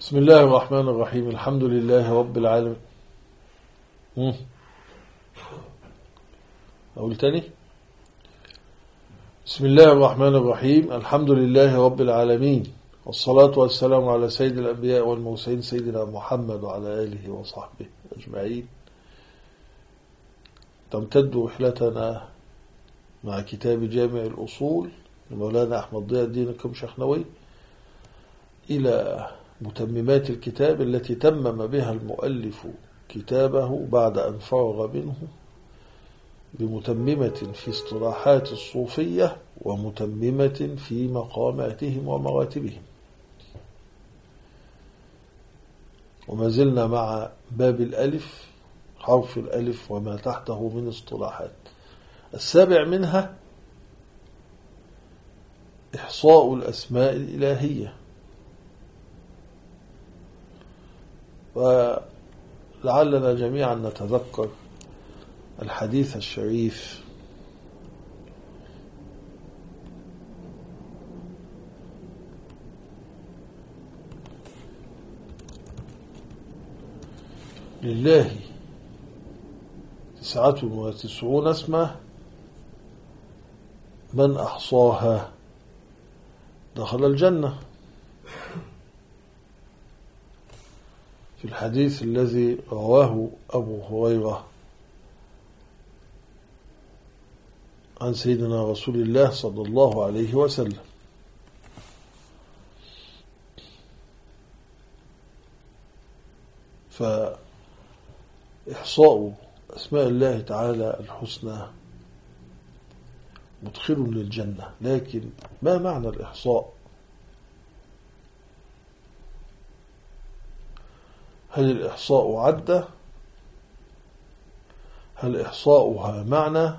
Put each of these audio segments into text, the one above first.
بسم الله الرحمن الرحيم. الحمد لله رب العالمين. أقول تاني. بسم الله الرحمن الرحيم. الحمد لله رب العالمين، والصلاة والسلام على سيد الأنبياء والمرسلين سيدنا محمد وعلى آله وصحبه أجمعين. تمتد رحلتنا مع كتاب جامع الأصول لمولانا أحمد ضياء الدين الكمشخنوي إلى متممات الكتاب التي تمم بها المؤلف كتابه بعد أن فرغ منه بمتممة في اصطلاحات الصوفية ومتممة في مقاماتهم ومراتبهم. وما زلنا مع باب الألف، حرف الألف وما تحته من اصطلاحات. السابع منها إحصاء الأسماء الإلهية. ولعلنا جميعا نتذكر الحديث الشريف لله 99 اسما من أحصاها دخل الجنة، في الحديث الذي رواه أبو هريرة عن سيدنا رسول الله صلى الله عليه وسلم. فإحصاء أسماء الله تعالى الحسنى مدخل للجنة، لكن ما معنى الإحصاء؟ هل الإحصاء عدة؟ هل إحصاؤها معنى؟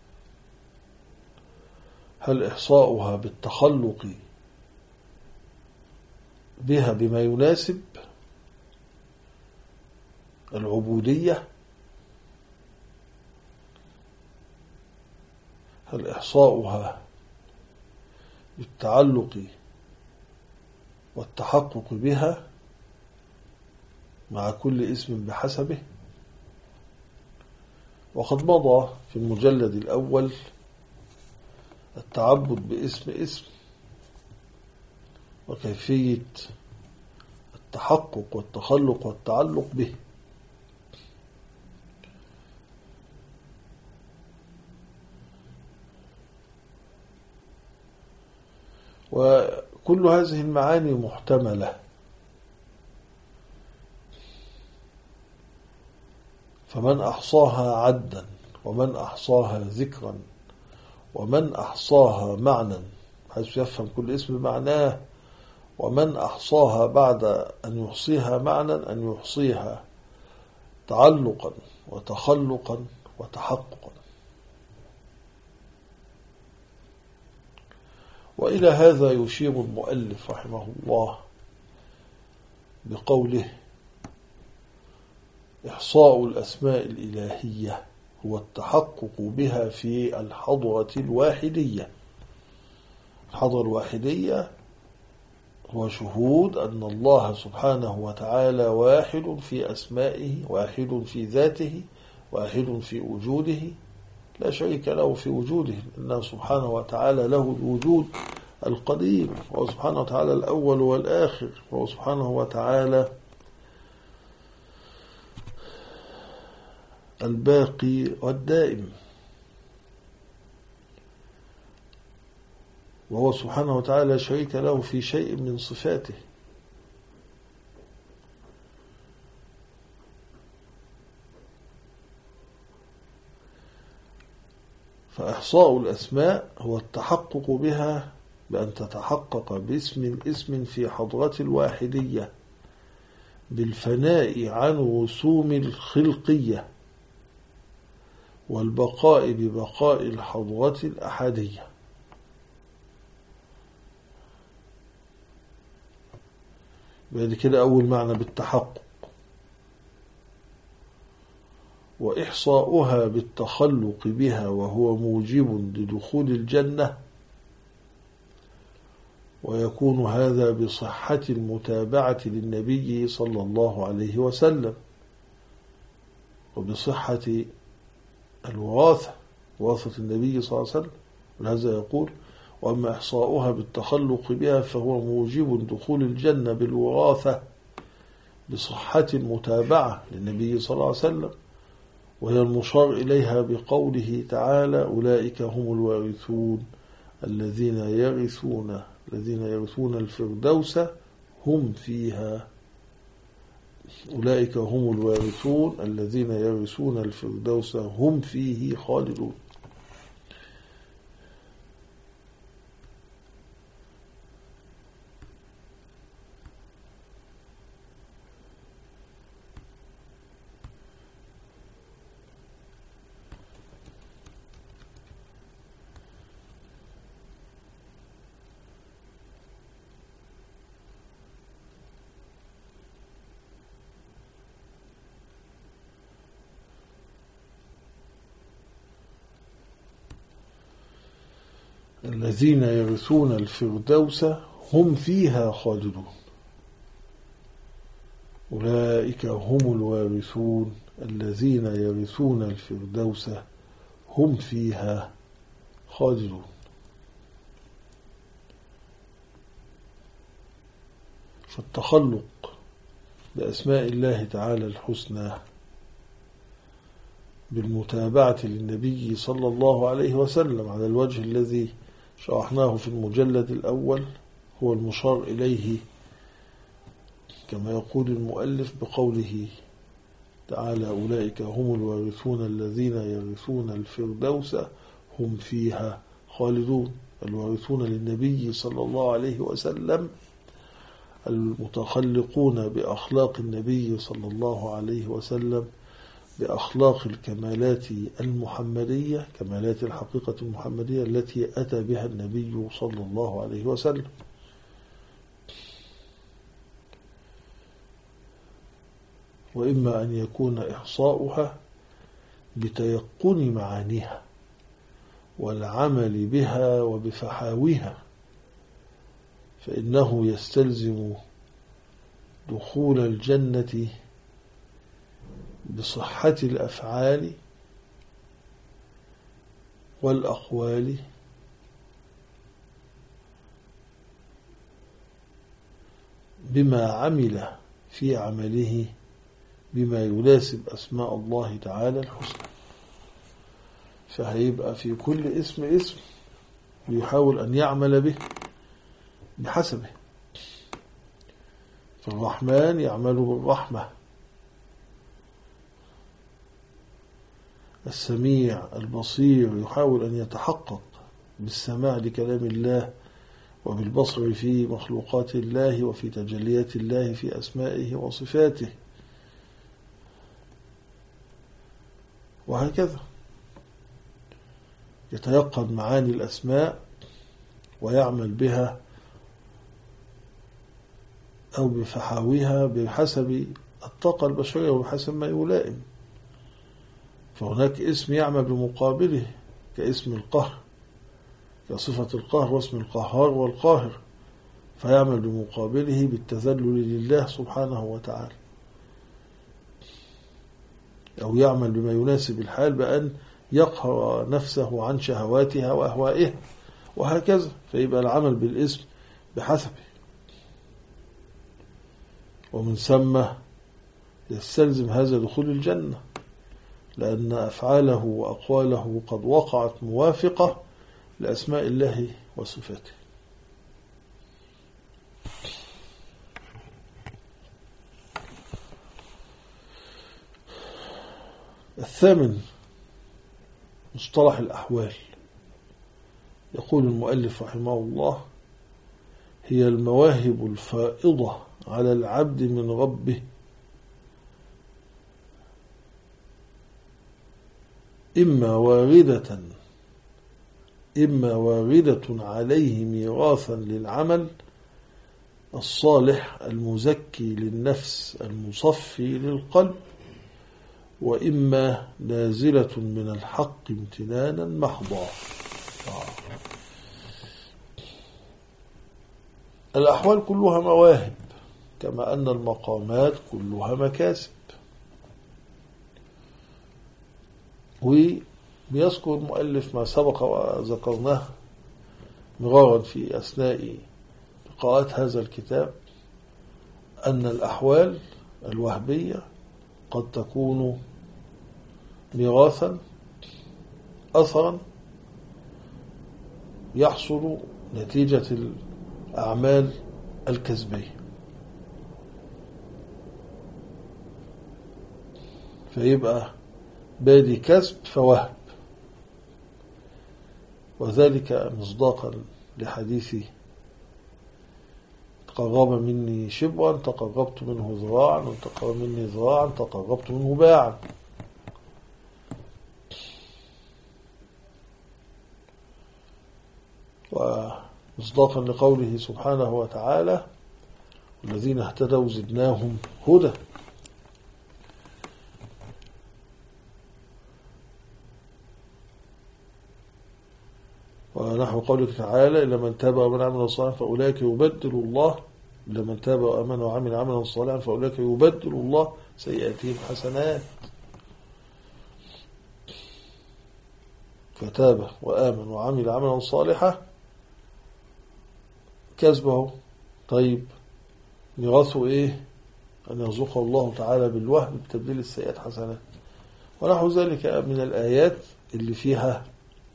هل إحصاؤها بالتخلق بها بما يناسب العبودية؟ هل إحصاؤها بالتعلق والتحقق بها مع كل اسم بحسبه؟ وقد مضى في المجلد الأول التعبد باسم وكيفية التحقق والتخلق والتعلق به. وكل هذه المعاني محتملة، فمن أحصاها عدا، ومن أحصاها ذكرا، ومن أحصاها معنى حيث يفهم كل اسم بمعناه، ومن أحصاها بعد أن يحصيها معنى أن يحصيها تعلقا وتخلقا وتحققا. وإلى هذا يشير المؤلف رحمه الله بقوله: إحصاء الأسماء الإلهية هو التحقق بها في الحضرة الواحدية. الحضرة الواحدية هو شهود أن الله سبحانه وتعالى واحد في أسمائه، واحد في ذاته، واحد في وجوده، لا شريك له في وجوده، إنه سبحانه وتعالى له الوجود القديم، وهو سبحانه وتعالى الأول والآخر، وهو سبحانه وتعالى الباقي والدائم، وهو سبحانه وتعالى شريك له في شيء من صفاته. فإحصاء الأسماء هو التحقق بها بأن تتحقق باسم في حضرة الواحدية بالفناء عن وسوم الخلقية والبقاء ببقاء الحضرة الأحدية. بعد كده أول معنى بالتحقق. وإحصاؤها بالتخلق بها وهو موجب لدخول الجنة، ويكون هذا بصحة المتابعة للنبي صلى الله عليه وسلم، وبصحة الوراثة، وراثة النبي صلى الله عليه وسلم. ولهذا يقول: وأما إحصاؤها بالتخلق بها فهو موجب دخول الجنة بالوراثة بصحة المتابعة للنبي صلى الله عليه وسلم، وهي المشار إليها بقوله تعالى: أولئك هم الوارثون الذين يرثون الفردوس هم فيها. أولئك هم الوارثون الذين يرثون الفردوس هم فيه خالدون. الذين يرثون الفردوس هم فيها خالدون. أولئك هم الوارثون الذين يرثون الفردوس هم فيها خالدون. فالتخلق بأسماء الله تعالى الحسنى بالمتابعة للنبي صلى الله عليه وسلم على الوجه الذي شرحناه في المجلد الأول هو المشار إليه، كما يقول المؤلف بقوله تعالى: أولئك هم الوارثون الذين يرثون الفردوس هم فيها خالدون. الوارثون للنبي صلى الله عليه وسلم المتخلقون بأخلاق النبي صلى الله عليه وسلم، بأخلاق الكمالات المحمدية، كمالات الحقيقة المحمدية التي أتى بها النبي صلى الله عليه وسلم. وإما أن يكون إحصاؤها بتيقن معانيها والعمل بها وبفحاوها، فإنه يستلزم دخول الجنة بصحة الأفعال والأقوال بما عمل في عمله بما يناسب أسماء الله تعالى الحسنى. فهيبقى في كل اسم ويحاول أن يعمل به بحسبه. فالرحمن يعمل بالرحمة، السميع البصير يحاول أن يتحقق بالسماع لكلام الله وبالبصر في مخلوقات الله وفي تجليات الله في أسمائه وصفاته، وهكذا يتيقن معاني الأسماء ويعمل بها أو بفحاوها بحسب الطاقة البشرية وبحسب ما يلائم. فهناك اسم يعمل بمقابله كاسم القهر، كصفة القهر واسم القهار والقاهر، فيعمل بمقابله بالتذلل لله سبحانه وتعالى، أو يعمل بما يناسب الحال بأن يقهر نفسه عن شهواتها وأهوائها، وهكذا. فيبقى العمل بالاسم بحسبه. ومن ثم يستلزم هذا دخول الجنة، لأن أفعاله وأقواله قد وقعت موافقة لأسماء الله وصفاته. الثامن مصطلح الأحوال. يقول المؤلف رحمه الله: هي المواهب الفائضة على العبد من ربه، إما واردة عليه ميراثا للعمل الصالح المزكي للنفس المصفي للقلب، وإما نازلة من الحق امتنانا محضا. الأحوال كلها مواهب، كما أن المقامات كلها مكاسب. ويذكر المؤلف ما سبق وذكرناه مرارا في أثناء لقاءات هذا الكتاب، أن الأحوال الوهبية قد تكون ميراثا، أثرا يحصل نتيجة الأعمال الكسبية، فيبقى بادي كسب فوهب. وذلك مصداقا لحديث تقرب مني شبرا تقربت منه ذراعا، وتقرب مني ذراعا تقربت منه باعا. ومصداقا لقوله سبحانه وتعالى: والذين اهتدوا زدناهم هدى. ونحو قولك تعالى: إلا من تاب وآمن وعمل صالحا فأولئك يبدل الله، إلا من تاب وآمن وعمل عملا صالحا فأولئك يبدل الله سيئاتهم حسنات. فتاب وآمن وعمل عملا صالحا كسبه. طيب ميراثه إيه؟ أن يرزقه الله تعالى بالوهب بتبديل السيئات حسنات. ونحو ذلك من الآيات اللي فيها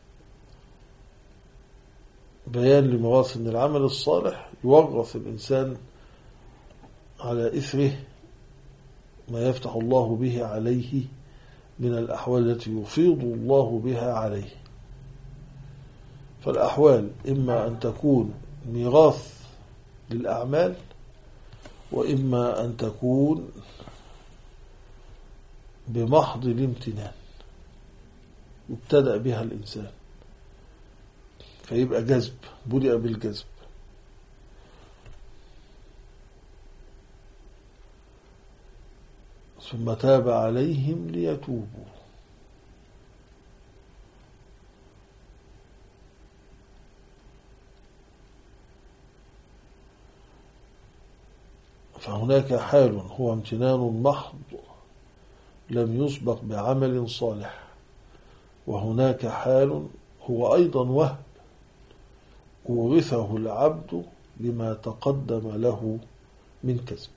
بيان لميراث أن العمل الصالح يورث الإنسان على إثره ما يفتح الله به عليه من الأحوال التي يفيض الله بها عليه. فالأحوال إما أن تكون ميراث للأعمال، وإما أن تكون بمحض الامتنان يبتدأ بها الإنسان، فيبقى جذب، بدأ بالجذب. ثم تاب عليهم ليتوبوا. فهناك حال هو امتنان محض لم يسبق بعمل صالح، وهناك حال هو أيضا وهب ورثه العبد بما تقدم له من كسب.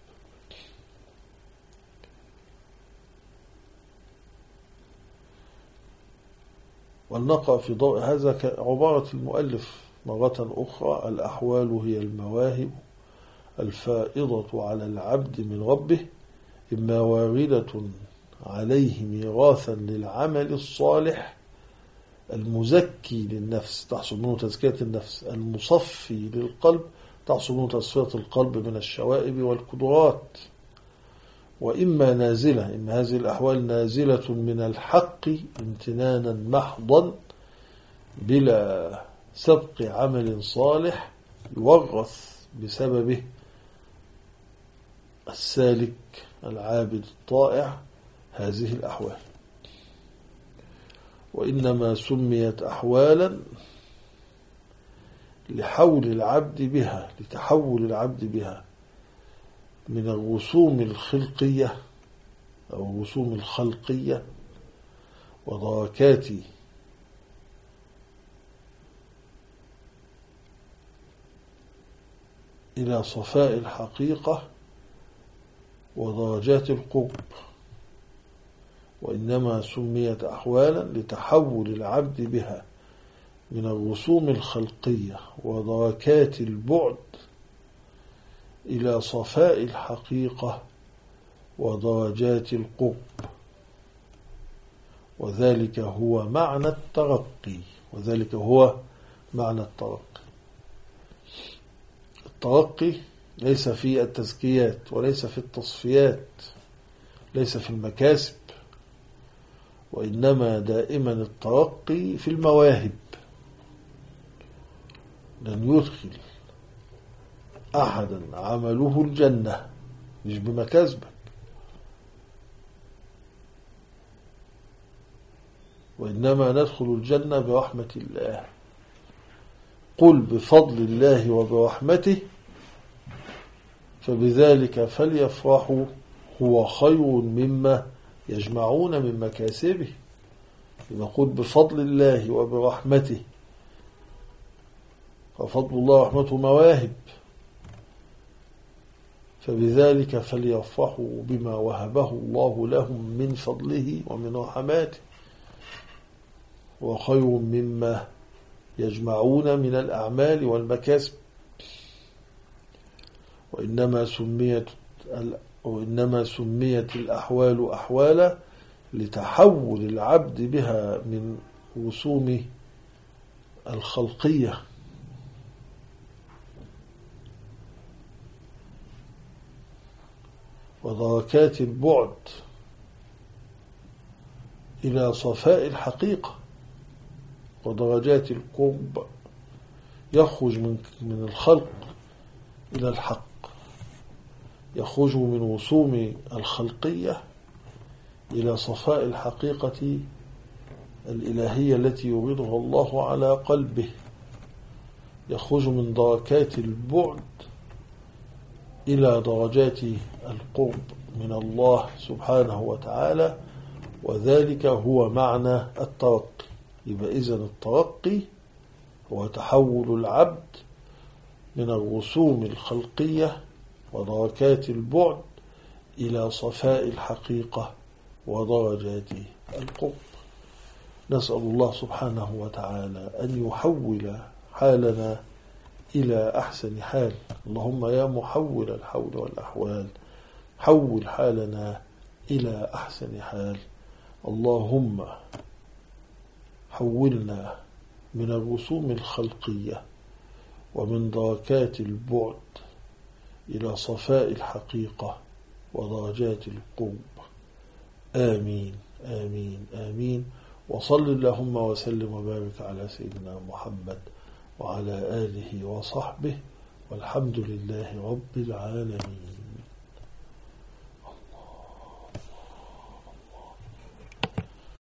ولنقع في ضوء هذا كعبارة المؤلف مرة أخرى: الأحوال هي المواهب الفائضة على العبد من ربه، إما واردة عليه ميراثا للعمل الصالح المزكي للنفس تحصل منه تزكية النفس، المصفي للقلب تحصل منه تصفية القلب من الشوائب والقدرات، وإما نازلة، إن هذه الأحوال نازلة من الحق امتنانا محضا بلا سبق عمل صالح يورث بسببه السالك العابد الطائع هذه الأحوال. وإنما سميت أحوالا لحول العبد بها، لتحول العبد بها من الرسوم الخلقية أو الرسوم الخلقية ودركات إلى صفاء الحقيقة ودرجات القرب. وإنما سميت أحوالا لتحول العبد بها من الرسوم الخلقية ودركات البعد إلى صفاء الحقيقة ودرجات القرب. وذلك هو معنى الترقي، وذلك هو معنى الترقي. الترقي ليس في التزكيات وليس في التصفيات، ليس في المكاسب، وإنما دائما الترقي في المواهب. لن يدخل أحدا عمله الجنة مش بمكاسبك، وإنما ندخل الجنة برحمة الله. قل بفضل الله وبرحمته فبذلك فليفرحوا هو خير مما يجمعون من مكاسبه. نقول بفضل الله وبرحمته، ففضل الله ورحمته مواهب، فبذلك فليفرحوا بما وهبه الله لهم من فضله ومن رحماته، وخير مما يجمعون من الأعمال والمكاسب. وإنما سميت الأحوال أحوالا لتحول العبد بها من رسوم الخلقية ودركات البعد إلى صفاء الحقيقة ودرجات القرب، يخرج من الخلق إلى الحق، يخرج من رسوم الخلقية إلى صفاء الحقيقة الإلهية التي يريدها الله على قلبه، يخرج من دركات البعد إلى درجات القرب من الله سبحانه وتعالى، وذلك هو معنى الترقي. يبقى إذن الترقي هو تحول العبد من الرسوم الخلقية ودركات البعد إلى صفاء الحقيقة ودرجات القرب. نسأل الله سبحانه وتعالى أن يحول حالنا إلى أحسن حال. اللهم يا محول الحول والأحوال حول حالنا إلى أحسن حال. اللهم حولنا من الرسوم الخلقية ومن دركات البعد إلى صفاء الحقيقة ودرجات القرب. آمين آمين آمين. وصل اللهم وسلم وبارك على سيدنا محمد وعلى آله وصحبه، والحمد لله رب العالمين.